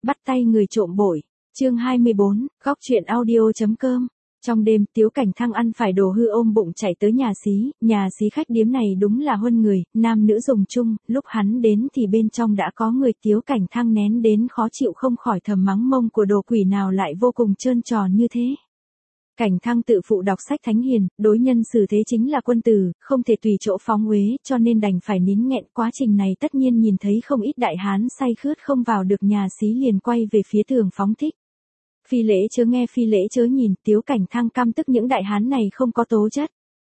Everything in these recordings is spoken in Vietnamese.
Bắt tay người trộm bội. Chương 24, góc truyện audio.com. Trong đêm, Tiếu Cảnh Thăng ăn phải đồ hư ôm bụng chạy tới nhà xí khách điếm này đúng là huân người, nam nữ dùng chung, lúc hắn đến thì bên trong đã có người. Tiếu Cảnh Thăng nén đến khó chịu không khỏi thầm mắng mông của đồ quỷ nào lại vô cùng trơn tròn như thế. Cảnh Thăng tự phụ đọc sách thánh hiền, đối nhân xử thế chính là quân tử, không thể tùy chỗ phóng uế, cho nên đành phải nín nghẹn. Quá trình này tất nhiên nhìn thấy không ít đại hán say khướt không vào được nhà xí liền quay về phía tường phóng thích. Phi lễ chớ nghe phi lễ chớ nhìn, Tiếu Cảnh Thăng căm tức những đại hán này không có tố chất.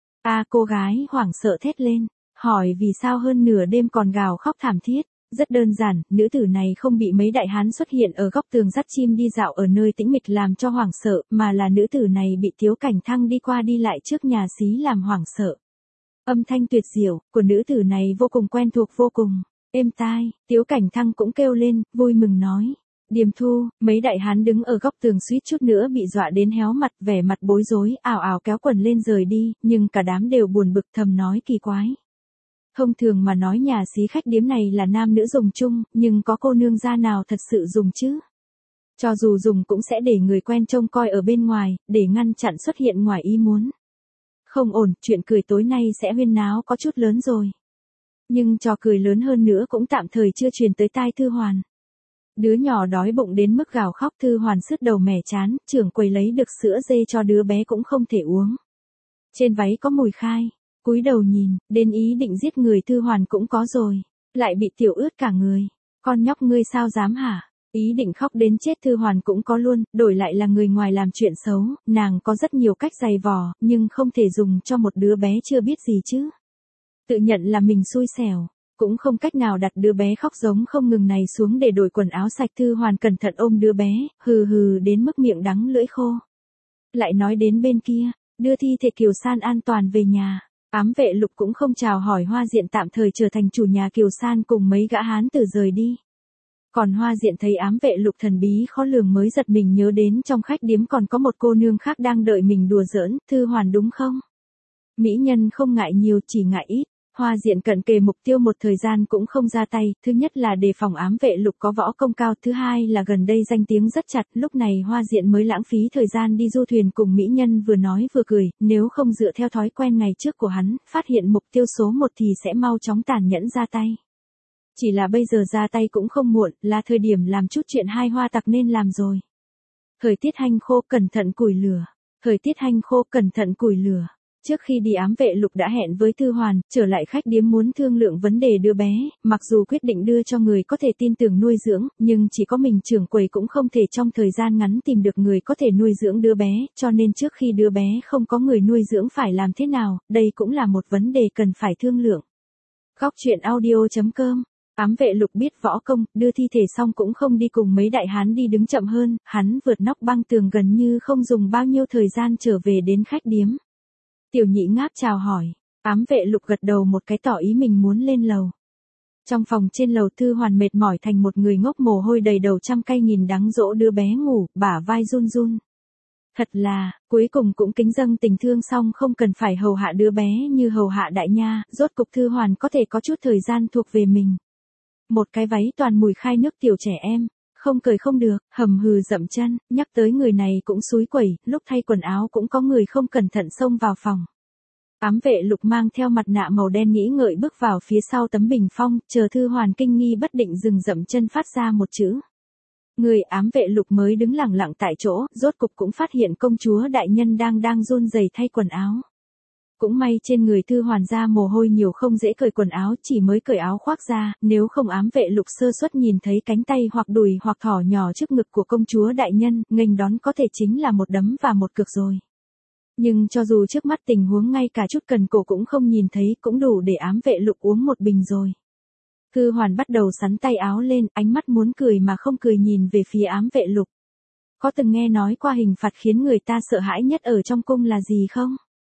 Cô gái hoảng sợ thét lên, hỏi vì sao hơn nửa đêm còn gào khóc thảm thiết. Rất đơn giản, nữ tử này không bị mấy đại hán xuất hiện ở góc tường dắt chim đi dạo ở nơi tĩnh mịch làm cho hoảng sợ, mà là nữ tử này bị Tiếu Cảnh Thăng đi qua đi lại trước nhà xí làm hoảng sợ. Âm thanh tuyệt diệu của nữ tử này vô cùng quen thuộc, vô cùng êm tai. Tiếu Cảnh Thăng cũng kêu lên, vui mừng nói: Điềm Thu. Mấy đại hán đứng ở góc tường suýt chút nữa bị dọa đến héo mặt, vẻ mặt bối rối, ào ào kéo quần lên rời đi, nhưng cả đám đều buồn bực thầm nói kỳ quái. Thông thường mà nói nhà xí khách điếm này là nam nữ dùng chung, nhưng có cô nương gia nào thật sự dùng chứ? Cho dù dùng cũng sẽ để người quen trông coi ở bên ngoài, để ngăn chặn xuất hiện ngoài ý muốn. Không ổn, chuyện cười tối nay sẽ huyên náo có chút lớn rồi. Nhưng trò cười lớn hơn nữa cũng tạm thời chưa truyền tới tai Thư Hoàn. Đứa nhỏ đói bụng đến mức gào khóc, Thư Hoàn sứt đầu mẻ chán, trưởng quầy lấy được sữa dê cho đứa bé cũng không thể uống. Trên váy có mùi khai. Cúi đầu nhìn, đến ý định giết người Thư Hoàn cũng có rồi, lại bị tiểu ướt cả người. Con nhóc ngươi sao dám hả? Ý định khóc đến chết Thư Hoàn cũng có luôn, đổi lại là người ngoài làm chuyện xấu, nàng có rất nhiều cách giày vò, nhưng không thể dùng cho một đứa bé chưa biết gì chứ. Tự nhận là mình xui xẻo, cũng không cách nào đặt đứa bé khóc giống không ngừng này xuống để đổi quần áo sạch. Thư Hoàn cẩn thận ôm đứa bé, hừ hừ đến mức miệng đắng lưỡi khô. Lại nói đến bên kia, đưa thi thể Kiều San an toàn về nhà. Ám vệ Lục cũng không chào hỏi Hoa Diện, tạm thời trở thành chủ nhà Kiều San cùng mấy gã hán tử rời đi. Còn Hoa Diện thấy ám vệ Lục thần bí khó lường mới giật mình nhớ đến trong khách điếm còn có một cô nương khác đang đợi mình đùa giỡn. Thư Hoàn đúng không? Mỹ nhân không ngại nhiều, chỉ ngại ít. Hoa Diện cận kề mục tiêu một thời gian cũng không ra tay, thứ nhất là đề phòng ám vệ Lục có võ công cao, thứ hai là gần đây danh tiếng rất chặt, lúc này Hoa Diện mới lãng phí thời gian đi du thuyền cùng mỹ nhân vừa nói vừa cười, nếu không dựa theo thói quen ngày trước của hắn, phát hiện mục tiêu số 1 thì sẽ mau chóng tàn nhẫn ra tay. Chỉ là bây giờ ra tay cũng không muộn, là thời điểm làm chút chuyện hai hoa tặc nên làm rồi. Thời tiết hanh khô, cẩn thận củi lửa. Thời tiết hanh khô, cẩn thận củi lửa. Trước khi đi ám vệ Lục đã hẹn với Thư Hoàn, trở lại khách điếm muốn thương lượng vấn đề đứa bé, mặc dù quyết định đưa cho người có thể tin tưởng nuôi dưỡng, nhưng chỉ có mình trưởng quầy cũng không thể trong thời gian ngắn tìm được người có thể nuôi dưỡng đứa bé, cho nên trước khi đứa bé không có người nuôi dưỡng phải làm thế nào, đây cũng là một vấn đề cần phải thương lượng. Góc truyện audio.com. Ám vệ Lục biết võ công, đưa thi thể xong cũng không đi cùng mấy đại hán đi đứng chậm hơn, hắn vượt nóc băng tường gần như không dùng bao nhiêu thời gian trở về đến khách điếm. Tiểu Nhị ngáp chào hỏi, ám vệ Lục gật đầu một cái tỏ ý mình muốn lên lầu. Trong phòng trên lầu Thư Hoàn mệt mỏi thành một người ngốc, mồ hôi đầy đầu, trăm cây nghìn đắng dỗ đứa bé ngủ, bả vai run run. Thật là, cuối cùng cũng kính dâng tình thương xong không cần phải hầu hạ đứa bé như hầu hạ đại nha, rốt cục Thư Hoàn có thể có chút thời gian thuộc về mình. Một cái váy toàn mùi khai nước tiểu trẻ em. Không cười không được, hầm hừ dậm chân, nhắc tới người này cũng xúi quẩy, lúc thay quần áo cũng có người không cẩn thận xông vào phòng. Ám vệ Lục mang theo mặt nạ màu đen nghĩ ngợi bước vào phía sau tấm bình phong, chờ Thư Hoàn kinh nghi bất định dừng dậm chân phát ra một chữ. Người ám vệ Lục mới đứng lặng lặng tại chỗ, rốt cục cũng phát hiện công chúa đại nhân đang run rẩy thay quần áo. Cũng may trên người Thư Hoàn ra mồ hôi nhiều không dễ cởi quần áo, chỉ mới cởi áo khoác ra, nếu không ám vệ Lục sơ suất nhìn thấy cánh tay hoặc đùi hoặc thỏ nhỏ trước ngực của công chúa đại nhân, nghênh đón có thể chính là một đấm và một cược rồi. Nhưng cho dù trước mắt tình huống ngay cả chút cần cổ cũng không nhìn thấy, cũng đủ để ám vệ Lục uống một bình rồi. Thư Hoàn bắt đầu sắn tay áo lên, ánh mắt muốn cười mà không cười nhìn về phía ám vệ Lục. Có từng nghe nói qua hình phạt khiến người ta sợ hãi nhất ở trong cung là gì không?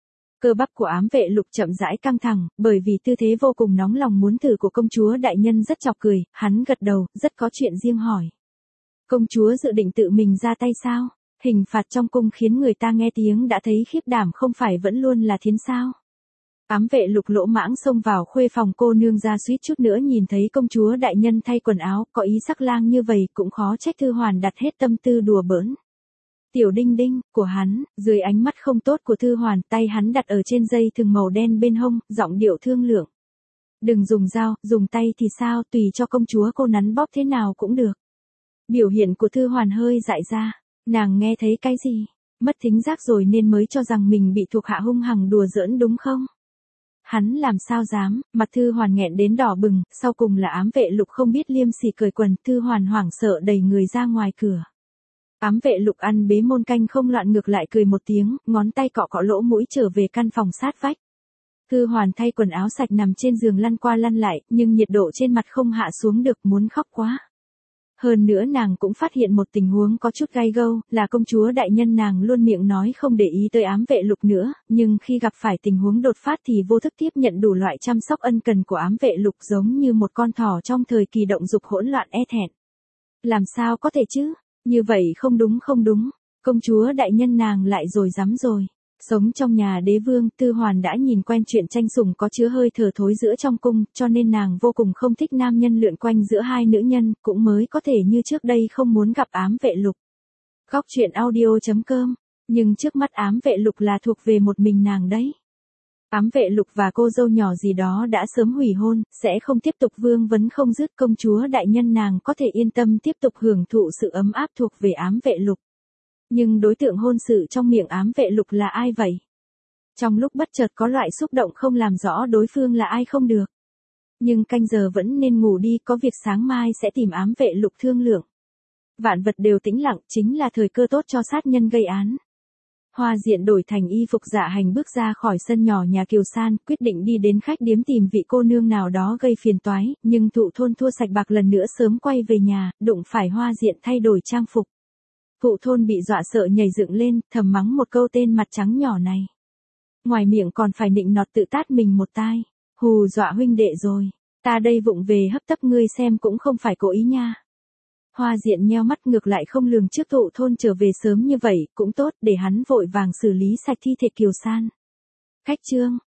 Cơ bắp của ám vệ Lục chậm rãi căng thẳng, bởi vì tư thế vô cùng nóng lòng muốn thử của công chúa đại nhân rất chọc cười, hắn gật đầu, rất có chuyện riêng hỏi. Công chúa dự định tự mình ra tay sao? Hình phạt trong cung khiến người ta nghe tiếng đã thấy khiếp đảm không phải vẫn luôn là thiến sao? Ám vệ Lục lỗ mãng xông vào khuê phòng cô nương ra suýt chút nữa nhìn thấy công chúa đại nhân thay quần áo, có ý sắc lang như vậy cũng khó trách Thư Hoàn đặt hết tâm tư đùa bỡn. Tiểu đinh đinh, của hắn, dưới ánh mắt không tốt của Thư Hoàn, tay hắn đặt ở trên dây thừng màu đen bên hông, giọng điệu thương lượng. Đừng dùng dao, dùng tay thì sao, tùy cho công chúa cô nắn bóp thế nào cũng được. Biểu hiện của Thư Hoàn hơi dại ra, nàng nghe thấy cái gì? Mất thính giác rồi nên mới cho rằng mình bị thuộc hạ hung hăng đùa giỡn đúng không? Hắn làm sao dám, mặt Thư Hoàn nghẹn đến đỏ bừng, sau cùng là ám vệ Lục không biết liêm sỉ cởi quần, Thư Hoàn hoảng sợ đẩy người ra ngoài cửa. Ám vệ Lục ăn bế môn canh không loạn ngược lại cười một tiếng, ngón tay cọ cọ lỗ mũi trở về căn phòng sát vách. Thư Hoàn thay quần áo sạch nằm trên giường lăn qua lăn lại, nhưng nhiệt độ trên mặt không hạ xuống được, muốn khóc quá. Hơn nữa nàng cũng phát hiện một tình huống có chút gai gâu, là công chúa đại nhân nàng luôn miệng nói không để ý tới ám vệ Lục nữa, nhưng khi gặp phải tình huống đột phát thì vô thức tiếp nhận đủ loại chăm sóc ân cần của ám vệ Lục giống như một con thỏ trong thời kỳ động dục hỗn loạn e thẹn. Làm sao có thể chứ? Như vậy không đúng không đúng, công chúa đại nhân nàng lại rồi dám rồi. Sống trong nhà đế vương, Tư Hoàn đã nhìn quen chuyện tranh sủng có chứa hơi thở thối giữa trong cung, cho nên nàng vô cùng không thích nam nhân lượn quanh giữa hai nữ nhân, cũng mới có thể như trước đây không muốn gặp ám vệ Lục. Góc truyện audio.com, nhưng trước mắt ám vệ Lục là thuộc về một mình nàng đấy. Ám vệ Lục và cô dâu nhỏ gì đó đã sớm hủy hôn, sẽ không tiếp tục vương vấn không dứt, công chúa đại nhân nàng có thể yên tâm tiếp tục hưởng thụ sự ấm áp thuộc về ám vệ Lục. Nhưng đối tượng hôn sự trong miệng ám vệ Lục là ai vậy? Trong lúc bất chợt có loại xúc động không làm rõ đối phương là ai không được. Nhưng canh giờ vẫn nên ngủ đi, có việc sáng mai sẽ tìm ám vệ Lục thương lượng. Vạn vật đều tĩnh lặng, chính là thời cơ tốt cho sát nhân gây án. Hoa Diện đổi thành y phục dạ hành bước ra khỏi sân nhỏ nhà Kiều San, quyết định đi đến khách điếm tìm vị cô nương nào đó gây phiền toái, nhưng Thụ Thôn thua sạch bạc lần nữa sớm quay về nhà, đụng phải Hoa Diện thay đổi trang phục. Thụ Thôn bị dọa sợ nhảy dựng lên, thầm mắng một câu tên mặt trắng nhỏ này. Ngoài miệng còn phải nịnh nọt tự tát mình một tai, hù dọa huynh đệ rồi, ta đây vụng về hấp tấp ngươi xem cũng không phải cố ý nha. Hoa Diện nheo mắt ngược lại không lường trước Thụ Thôn trở về sớm như vậy, cũng tốt để hắn vội vàng xử lý sạch thi thể Kiều San. Khách trương,